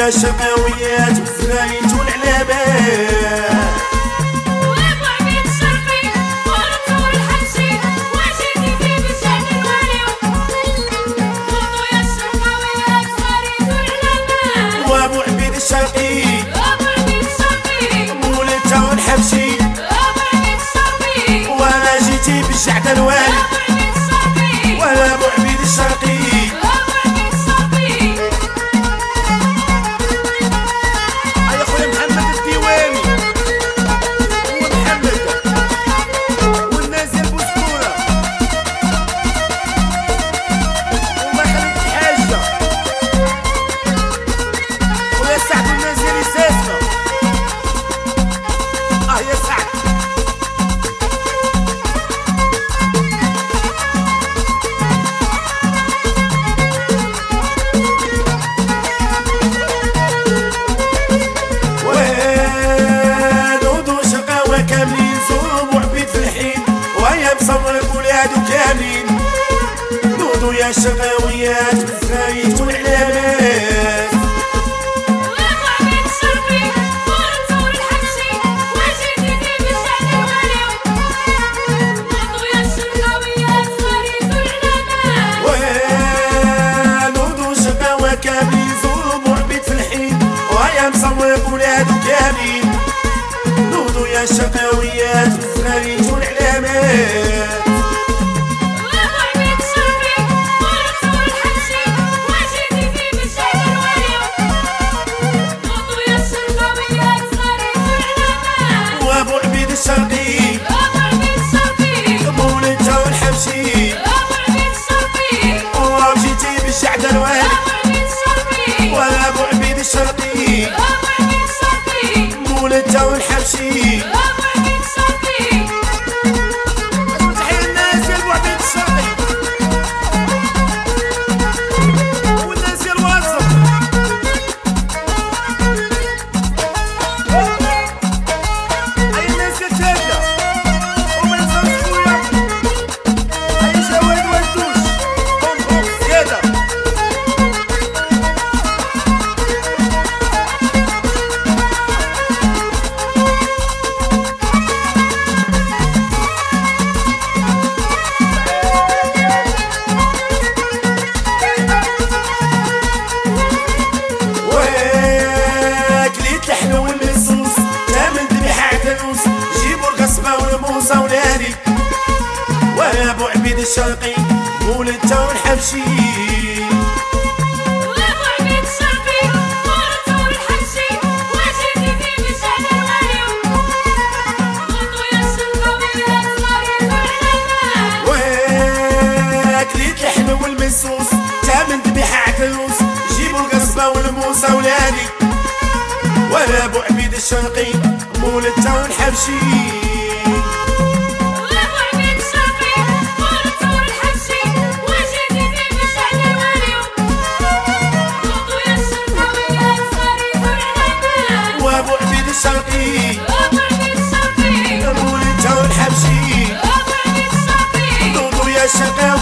يا شقاويات وزرايت والعلامات وابو عبيد الشرقي مولدته والحبشي وانا جيتي بالجعد الوالي ولا ابو عبيد الشرقي مصورك ولادو كاملين نوضو يا شقاويات بالزايد والعلامات وابو عبيد الشرقي ورثو الحبشي وجيتي بالشعب الولي نوضو يا شقاويات صاريت والعلامات نوضو شقاوة كاملين زوبو عبيد في الحين ويا مصورك ولادو كاملين نوضو يا شقاويات بالزايد والعلامات الشرقي مولدته والحبشي وجيتي بالجعد الوالي ولا ابو عبيد الشرقي مولدته والحبشي ويا ابو عبيد الشرقي مولدته والحبشي وابو عبيد الشرقي مولدته والحبشي وجيتي فيه بالشعب الولي نوضو يا الشرقاويات صاريت والعلامات واكليت الحلو والمسوس تامن ذبيحة عكلوس جيبوا القصبة والموسى ولادي ويا ابو عبيد الشرقي مولدته والحبشي الشرقي مولدته والحبشي نوضو يا شقاوي